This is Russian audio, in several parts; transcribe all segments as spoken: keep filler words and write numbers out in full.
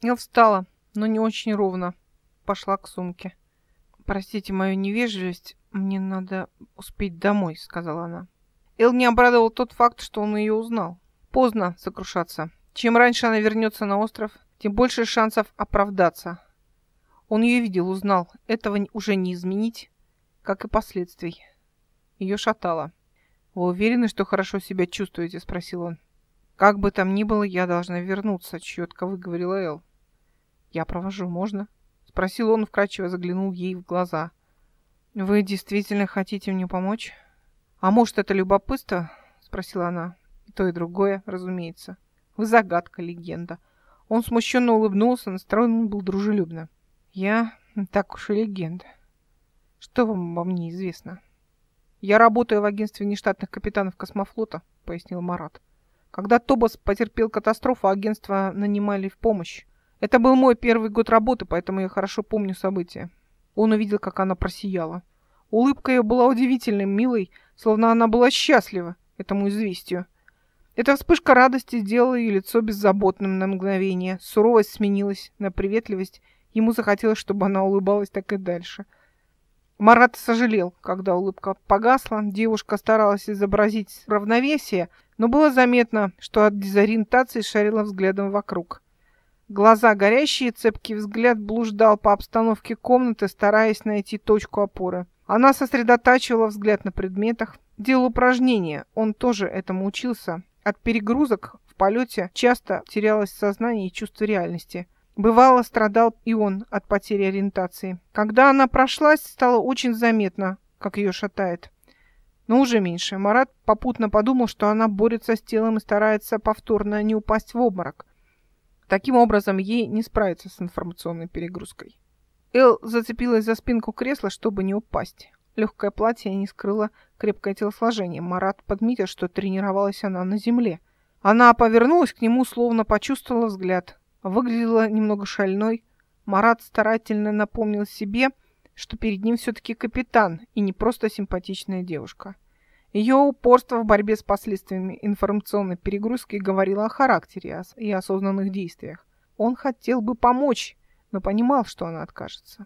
Я встала, но не очень ровно. Пошла к сумке. «Простите мою невежливость, мне надо успеть домой», — сказала она. Эл не обрадовал тот факт, что он ее узнал. Поздно сокрушаться. Чем раньше она вернется на остров, тем больше шансов оправдаться. Он ее видел, узнал. Этого уже не изменить, как и последствий. Ее шатало. «Вы уверены, что хорошо себя чувствуете?» — спросил он. «Как бы там ни было, я должна вернуться», — четко выговорила Эл. «Я провожу, можно?» — спросил он, вкрадчиво заглянул ей в глаза. «Вы действительно хотите мне помочь?» «А может, это любопытство?» — спросила она. «И то, и другое, разумеется. Вы загадка, легенда». Он смущенно улыбнулся, настроен был дружелюбно. «Я так уж и легенда. Что вам обо мне известно?» «Я работаю в агентстве внештатных капитанов космофлота», — пояснил Марат. «Когда Тобос потерпел катастрофу, агентство нанимали в помощь. Это был мой первый год работы, поэтому я хорошо помню события». Он увидел, как она просияла. Улыбка ее была удивительной, милой, словно она была счастлива этому известию. Эта вспышка радости сделала ее лицо беззаботным на мгновение. Суровость сменилась на приветливость. Ему захотелось, чтобы она улыбалась так и дальше. Марат сожалел, когда улыбка погасла. Девушка старалась изобразить равновесие, но было заметно, что от дезориентации шарила взглядом вокруг. Глаза горящие, цепкий взгляд блуждал по обстановке комнаты, стараясь найти точку опоры. Она сосредотачивала взгляд на предметах, делала упражнения. Он тоже этому учился. От перегрузок в полете часто терялось сознание и чувство реальности. Бывало, страдал и он от потери ориентации. Когда она прошлась, стало очень заметно, как ее шатает. Но уже меньше. Марат попутно подумал, что она борется с телом и старается повторно не упасть в обморок. Таким образом, ей не справиться с информационной перегрузкой. Эл зацепилась за спинку кресла, чтобы не упасть. Легкое платье не скрыло крепкое телосложение. Марат подметил, что тренировалась она на земле. Она повернулась к нему, словно почувствовала взгляд. Выглядела немного шальной. Марат старательно напомнил себе, что перед ним все-таки капитан и не просто симпатичная девушка. Ее упорство в борьбе с последствиями информационной перегрузки говорило о характере и осознанных действиях. Он хотел бы помочь, но понимал, что она откажется.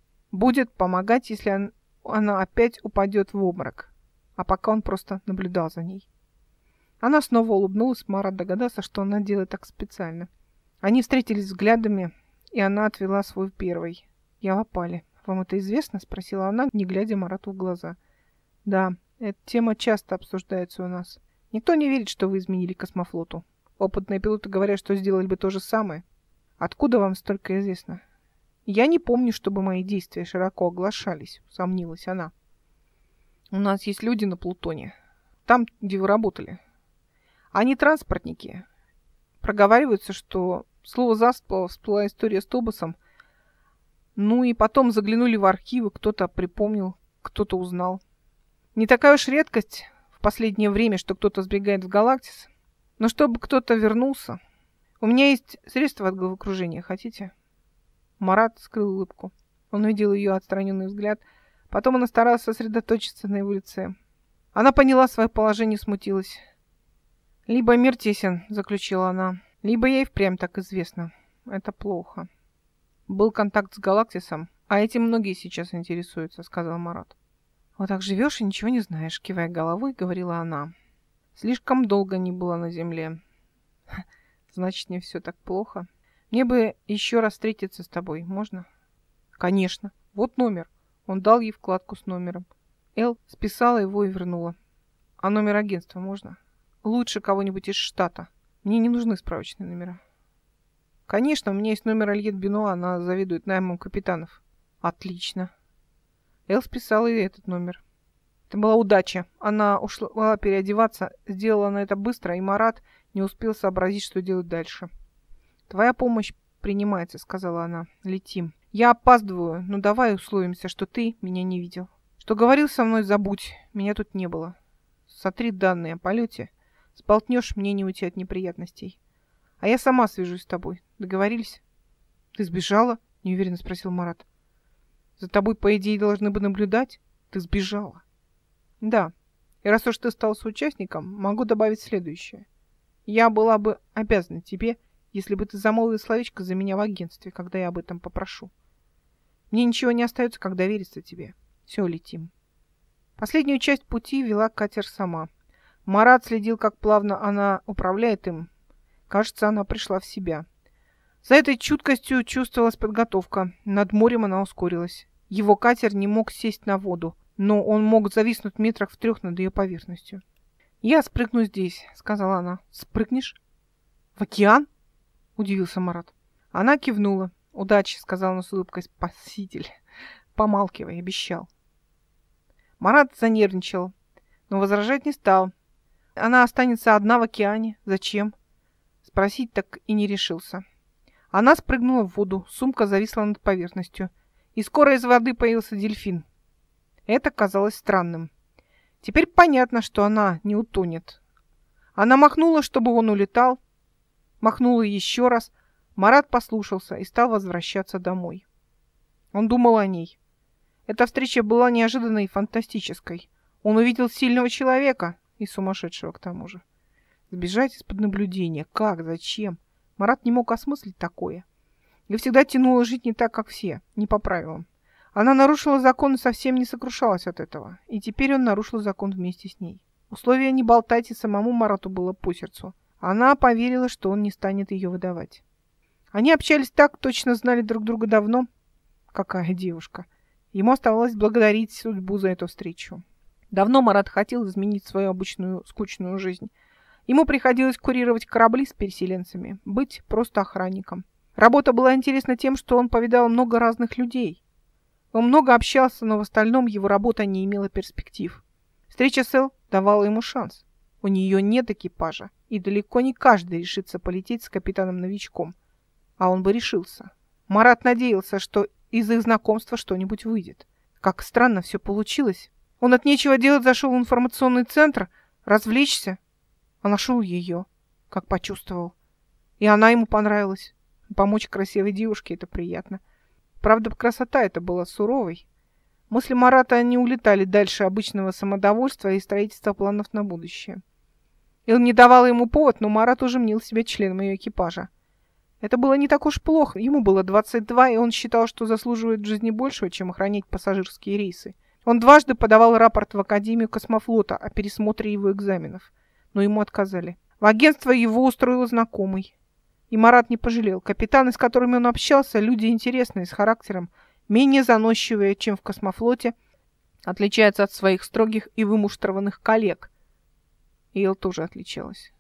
Будет помогать, если она опять упадет в обморок. А пока он просто наблюдал за ней. Она снова улыбнулась, Марат догадался, что она делает так специально. Они встретились взглядами, и она отвела свой первый. «Я в опале. Вам это известно?» — спросила она, не глядя Марату в глаза. «Да, эта тема часто обсуждается у нас. Никто не верит, что вы изменили космофлоту. Опытные пилоты говорят, что сделали бы то же самое. Откуда вам столько известно?» «Я не помню, чтобы мои действия широко оглашались», — усомнилась она. «У нас есть люди на Плутоне. Там, где вы работали. Они транспортники. Проговариваются, что слово за слово всплыла история с Тобосом. Ну и потом заглянули в архивы, кто-то припомнил, кто-то узнал. Не такая уж редкость в последнее время, что кто-то сбегает в Галактис. Но чтобы кто-то вернулся... У меня есть средства от головокружения, хотите?» Марат скрыл улыбку. Он увидел ее отстраненный взгляд. Потом она старалась сосредоточиться на его лице. Она поняла свое положение и смутилась. «Либо мир тесен», — заключила она, — «либо ей впрямь так известно. Это плохо». «Был контакт с Галактисом, а этим многие сейчас интересуются», — сказал Марат. «Вот так живешь и ничего не знаешь», — кивая головой, говорила она. «Слишком долго не была на Земле. Значит, не все так плохо. Мне бы еще раз встретиться с тобой, можно?» «Конечно. Вот номер». Он дал ей вкладку с номером. Эл списала его и вернула. «А номер агентства можно?» «Лучше кого-нибудь из штата. Мне не нужны справочные номера». «Конечно, у меня есть номер Альет Бенуа, она заведует наймом капитанов». «Отлично». Эл списала и этот номер. Это была удача. Она ушла переодеваться, сделала она это быстро, и Марат не успел сообразить, что делать дальше. «Твоя помощь принимается», — сказала она. «Летим. Я опаздываю, но давай условимся, что ты меня не видел. Что говорил со мной, забудь. Меня тут не было. Сотри данные о полете. Сболтнешь, мне не уйти от неприятностей. А я сама свяжусь с тобой. Договорились?» «Ты сбежала?» — неуверенно спросил Марат. «За тобой, по идее, должны бы наблюдать. Ты сбежала». «Да. И раз уж ты стал соучастником, могу добавить следующее. Я была бы обязана тебе если бы ты замолвил словечко за меня в агентстве, когда я об этом попрошу. Мне ничего не остается, как довериться тебе. Все, летим. Последнюю часть пути вела катер сама. Марат следил, как плавно она управляет им. Кажется, она пришла в себя. За этой чуткостью чувствовалась подготовка. Над морем она ускорилась. Его катер не мог сесть на воду, но он мог зависнуть метрах в трех над ее поверхностью. «Я спрыгну здесь», — сказала она. «Спрыгнешь? В океан?» — удивился Марат. Она кивнула. «Удачи», — сказал он с улыбкой спаситель. «Помалкивай», — обещал. Марат занервничал, но возражать не стал. Она останется одна в океане. Зачем? Спросить так и не решился. Она спрыгнула в воду, сумка зависла над поверхностью, и скоро из воды появился дельфин. Это казалось странным. Теперь понятно, что она не утонет. Она махнула, чтобы он улетал. Махнула еще раз. Марат послушался и стал возвращаться домой. Он думал о ней. Эта встреча была неожиданной и фантастической. Он увидел сильного человека и сумасшедшего к тому же. Сбежать из-под наблюдения. Как? Зачем? Марат не мог осмыслить такое. И всегда тянуло жить не так, как все, не по правилам. Она нарушила закон и совсем не сокрушалась от этого. И теперь он нарушил закон вместе с ней. Условие не болтать и самому Марату было по сердцу. Она поверила, что он не станет ее выдавать. Они общались так, точно знали друг друга давно. Какая девушка. Ему оставалось благодарить судьбу за эту встречу. Давно Марат хотел изменить свою обычную скучную жизнь. Ему приходилось курировать корабли с переселенцами, быть просто охранником. Работа была интересна тем, что он повидал много разных людей. Он много общался, но в остальном его работа не имела перспектив. Встреча с Эл давала ему шанс. У нее нет экипажа, и далеко не каждый решится полететь с капитаном-новичком. А он бы решился. Марат надеялся, что из их знакомства что-нибудь выйдет. Как странно все получилось. Он от нечего делать зашел в информационный центр, развлечься, а нашел ее, как почувствовал. И она ему понравилась. Помочь красивой девушке — это приятно. Правда, красота эта была суровой. Мысли Марата не улетали дальше обычного самодовольства и строительства планов на будущее. Эл не давала ему повод, но Марат уже мнил себя членом ее экипажа. Это было не так уж плохо. Ему было двадцать два, и он считал, что заслуживает в жизни большего, чем охранять пассажирские рейсы. Он дважды подавал рапорт в Академию космофлота о пересмотре его экзаменов, но ему отказали. В агентство его устроил знакомый. И Марат не пожалел. Капитаны, с которыми он общался, люди интересные, с характером, менее заносчивые, чем в космофлоте, отличаются от своих строгих и вымуштрованных коллег. И Эл тоже отличалась.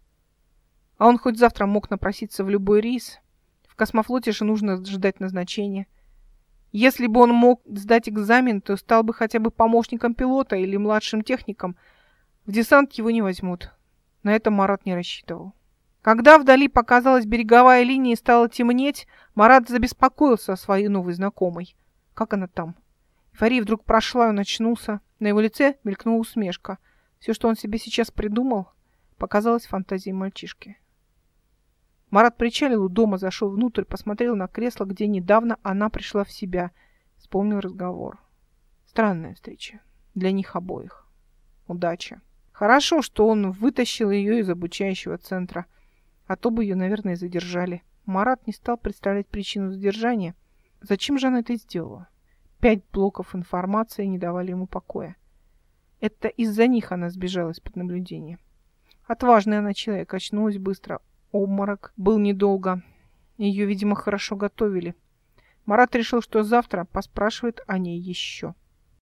А он хоть завтра мог напроситься в любой рейс. В космофлоте же нужно ждать назначения. Если бы он мог сдать экзамен, то стал бы хотя бы помощником пилота или младшим техником. В десант его не возьмут. На это Марат не рассчитывал. Когда вдали показалась береговая линия и стало темнеть, Марат забеспокоился о своей новой знакомой. Как она там? Эйфория вдруг прошла, и он очнулся. На его лице мелькнула усмешка. Все, что он себе сейчас придумал, показалось фантазией мальчишки. Марат причалил у дома, зашел внутрь, посмотрел на кресло, где недавно она пришла в себя. Вспомнил разговор. Странная встреча. Для них обоих. Удача. Хорошо, что он вытащил ее из обучающего центра. А то бы ее, наверное, задержали. Марат не стал представлять причину задержания. Зачем же она это сделала? Пять блоков информации не давали ему покоя. Это из-за них она сбежала из-под наблюдения. Отважный она человек, очнулась быстро. Обморок был недолго. Ее, видимо, хорошо готовили. Марат решил, что завтра поспрашивает о ней еще.